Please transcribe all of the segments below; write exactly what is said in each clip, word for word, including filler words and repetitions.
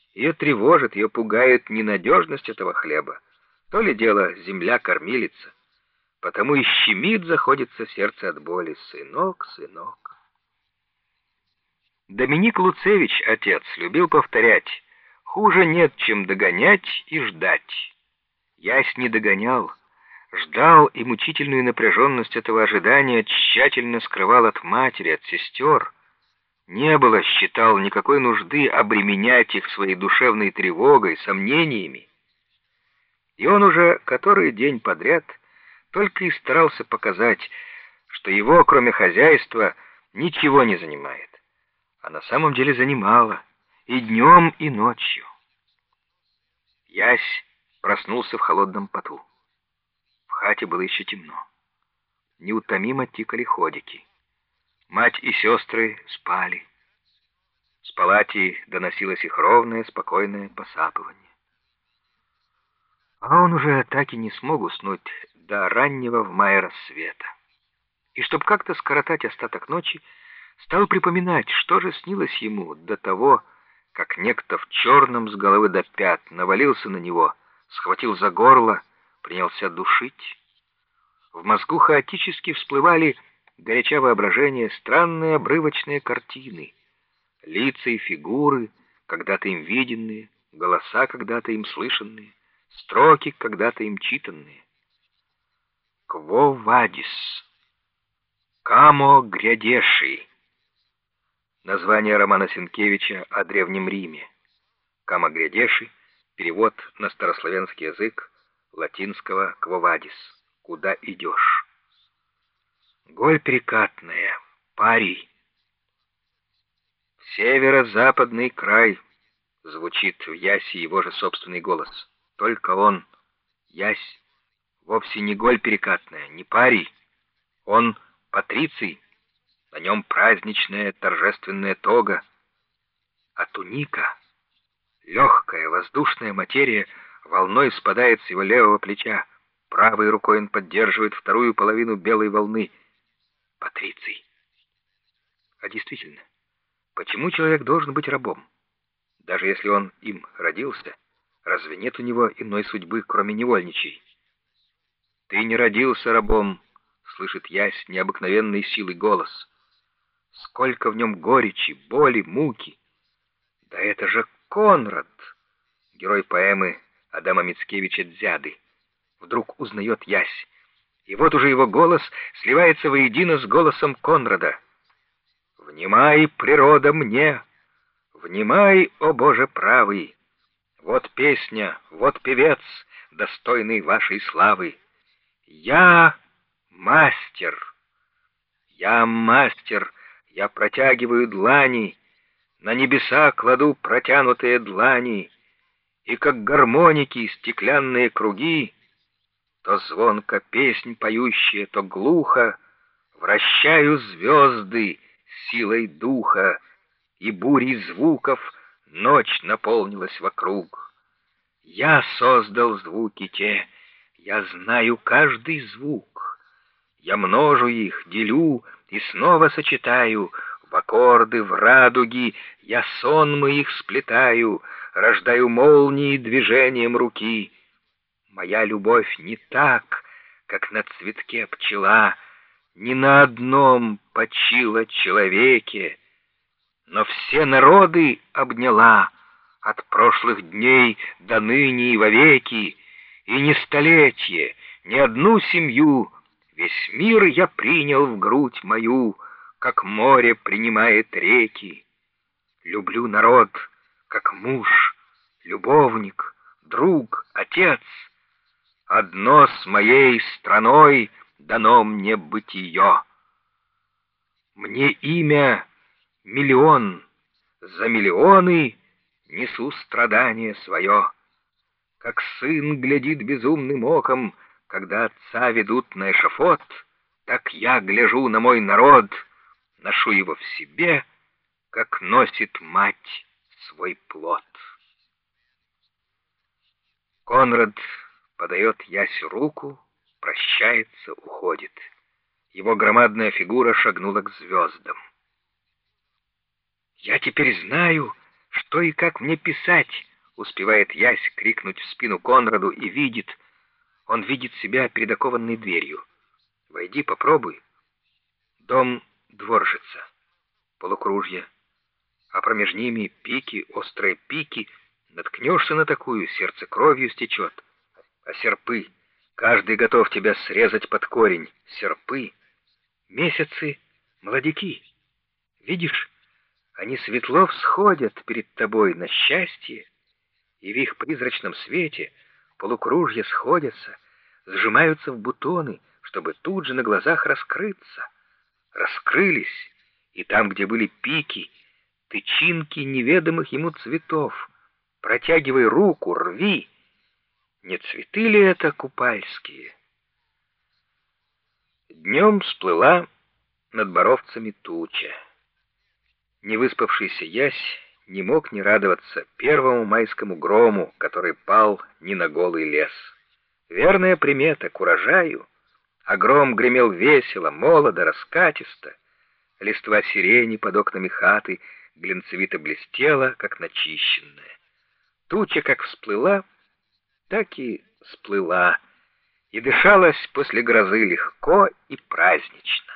Ее тревожит, ее пугает ненадежность этого хлеба. То ли дело земля-кормилица. Потому и щемит, заходится сердце от боли. Сынок, сынок. Доминик Луцевич, отец, любил повторять: хуже нет, чем догонять и ждать. Ясь не догонял, ждал, и мучительную напряженность этого ожидания тщательно скрывал от матери, от сестер. Не было, считал, никакой нужды обременять их своей душевной тревогой, сомнениями. И он уже который день подряд только и старался показать, что его, кроме хозяйства, ничего не занимает. А на самом деле занимало и днем, и ночью. Ясь проснулся в холодном поту. В хате было еще темно. Неутомимо тикали ходики. Мать и сестры спали. С палати доносилось их ровное, спокойное посапывание. А он уже так и не смог уснуть до раннего в мае рассвета. И чтоб как-то скоротать остаток ночи, стал припоминать, что же снилось ему до того, как некто в черном с головы до пят навалился на него, схватил за горло, принялся душить. В мозгу хаотически всплывали, горяча воображение, странные обрывочные картины, лица и фигуры, когда-то им виденные, голоса, когда-то им слышанные, строки, когда-то им читанные. «Кво вадис», «Камо грядеши» — название романа Сенкевича о Древнем Риме. «Камо грядеши» — перевод на старославянский язык латинского «Кво вадис» — «Куда идешь». «Голь перекатная, парий». «Северо-западный край», — звучит в Ясе его же собственный голос. Только он, Ясь, вовсе не голь перекатная, не парий. Он патриций, на нем праздничная торжественная тога, а туника, легкая воздушная материя, волной спадает с его левого плеча. Правой рукой он поддерживает вторую половину белой волны. Патриций. А действительно, почему человек должен быть рабом? Даже если он им родился, разве нет у него иной судьбы, кроме невольничьей? «Ты не родился рабом», — слышит Ясь необыкновенной силой голос. Сколько в нем горечи, боли, муки! Да это же Конрад, герой поэмы Адама Мицкевича «Дзяды». Вдруг узнает Ясь, и вот уже его голос сливается воедино с голосом Конрада. «Внимай, природа, мне! Внимай, о Боже правый! Вот песня, вот певец, достойный вашей славы! Я мастер! Я мастер! Я протягиваю длани, на небеса кладу протянутые длани, и как гармоники стеклянные круги, то звонко песнь поющая, то глухо, вращаю звезды силой духа, и бурей звуков ночь наполнилась вокруг. Я создал звуки те, я знаю каждый звук. Я множу их, делю и снова сочетаю. В аккорды, в радуги я сонмы их сплетаю, рождаю молнии движением руки. Моя любовь не так, как на цветке пчела, ни на одном почила человеке, но все народы обняла от прошлых дней до ныне и вовеки, и не столетие, ни одну семью, весь мир я принял в грудь мою, как море принимает реки. Люблю народ, как муж, любовник, друг, отец. Одно с моей страной дано мне бытие. Мне имя миллион, за миллионы несу страдание свое. Как сын глядит безумным оком, когда отца ведут на эшафот, так я гляжу на мой народ, ношу его в себе, как носит мать свой плод. Конрад подает Ясю руку, прощается, уходит. Его громадная фигура шагнула к звездам. «Я теперь знаю, Что и как мне писать?» — успевает Ясь крикнуть в спину Конраду и видит. Он видит себя перед окованной дверью. «Войди, попробуй». Дом Дворжица. Полукружье. А промеж ними пики, острые пики. Наткнешься на такую, сердце кровью стечет. А серпы, каждый готов тебя срезать под корень. Серпы, месяцы, молодяки. Видишь, они светло всходят перед тобой на счастье, и в их призрачном свете полукружья сходятся, сжимаются в бутоны, чтобы тут же на глазах раскрыться. Раскрылись, и там, где были пики, тычинки неведомых ему цветов. Протягивай руку, рви. Не цветы ли это купальские? Днем всплыла над Боровцами туча. Невыспавшийся Ясь не мог не радоваться первому майскому грому, который пал не на голый лес. Верная примета к урожаю, а гром гремел весело, молодо, раскатисто. Листва сирени под окнами хаты глинцевито блестела, как начищенная. Туча как всплыла, так и сплыла, и дышалась после грозы легко и празднично.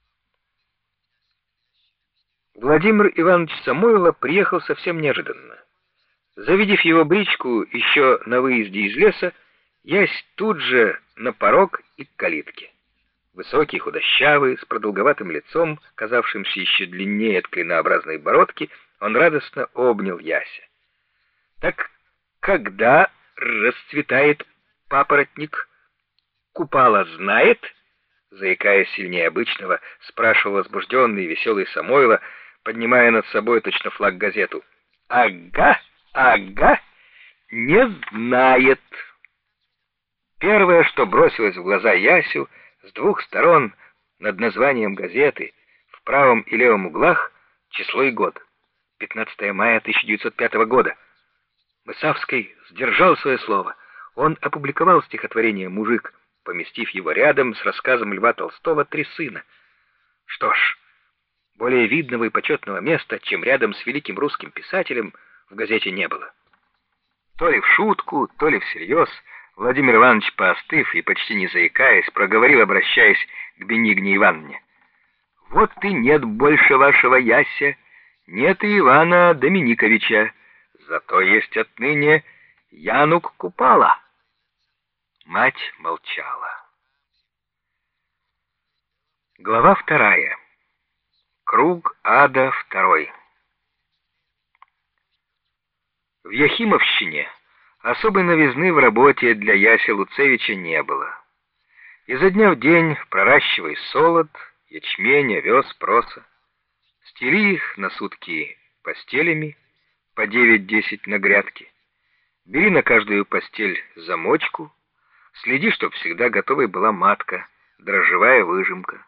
Владимир Иванович Самойлов приехал совсем неожиданно. Завидев его бричку еще на выезде из леса, Ясь тут же на порог и к калитке. Высокий, худощавый, с продолговатым лицом, казавшимся еще длиннее от клинообразной бородки, он радостно обнял Яся. «Так когда расцветает папоротник? Купала знает?» Заикаясь сильнее обычного, спрашивал возбужденный и веселый Самойлов, поднимая над собой точно флаг газету. «Ага, ага, не знает». Первое, что бросилось в глаза Ясю, с двух сторон над названием газеты, в правом и левом углах, число и год. пятнадцатое мая тысяча девятьсот пятого года. Мысавский сдержал свое слово. Он опубликовал стихотворение «Мужик», поместив его рядом с рассказом Льва Толстого «Три сына». Что ж, более видного и почетного места, чем рядом с великим русским писателем, в газете не было. То ли в шутку, то ли всерьез, Владимир Иванович, поостыв и почти не заикаясь, проговорил, обращаясь к Бенигне Ивановне: «Вот и нет больше вашего Яся, нет и Ивана Доминиковича, зато есть отныне Янук Купала». Мать молчала. Глава вторая. Круг ада второй. В Яхимовщине особой новизны в работе для Яся Луцевича не было. Изо дня в день проращивай солод, ячмень, овес, проса. Стели их на сутки постелями, по девять-десять на грядке. Бери на каждую постель замочку, следи, чтоб всегда готовой была матка, дрожжевая выжимка.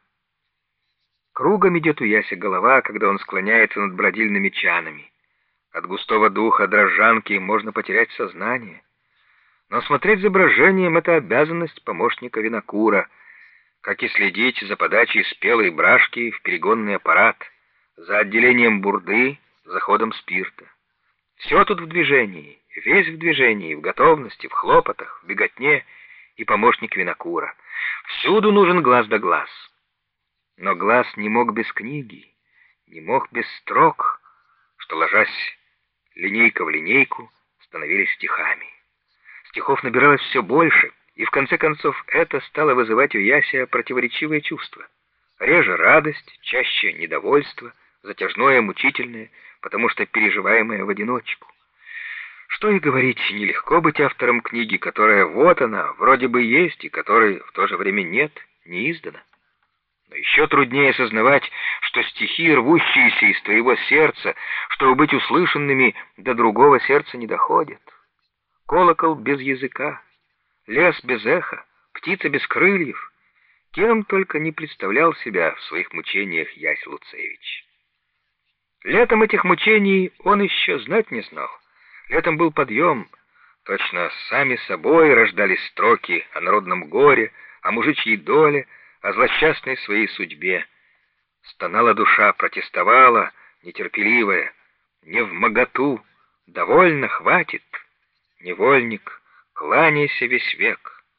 Кругом идет у Яся голова, когда он склоняется над бродильными чанами. От густого духа дрожжанки можно потерять сознание. Но смотреть за брожением — это обязанность помощника винокура, как и следить за подачей спелой брашки в перегонный аппарат, за отделением бурды, за ходом спирта. Все тут в движении, весь в движении, в готовности, в хлопотах, в беготне, и помощник винокура. Всюду нужен глаз да глаз. Но глаз не мог без книги, не мог без строк, что, ложась линейка в линейку, становились стихами. Стихов набиралось все больше, и в конце концов это стало вызывать у Яся противоречивые чувства. Реже радость, чаще недовольство, затяжное, мучительное, потому что переживаемое в одиночку. Что и говорить, нелегко быть автором книги, которая вот она, вроде бы есть, и которой в то же время нет, не издана. Но еще труднее сознавать, что стихи, рвущиеся из твоего сердца, чтобы быть услышанными, до другого сердца не доходят. Колокол без языка, лес без эха, птица без крыльев. Кем только не представлял себя в своих мучениях Ясь Луцевич. Летом этих мучений он еще знать не знал. Летом был подъем. Точно сами собой рождались строки о народном горе, о мужичьей доле, о злосчастной своей судьбе. Стонала душа, протестовала, нетерпеливая. не вмоготу, довольно, хватит. Невольник, кланяйся весь век.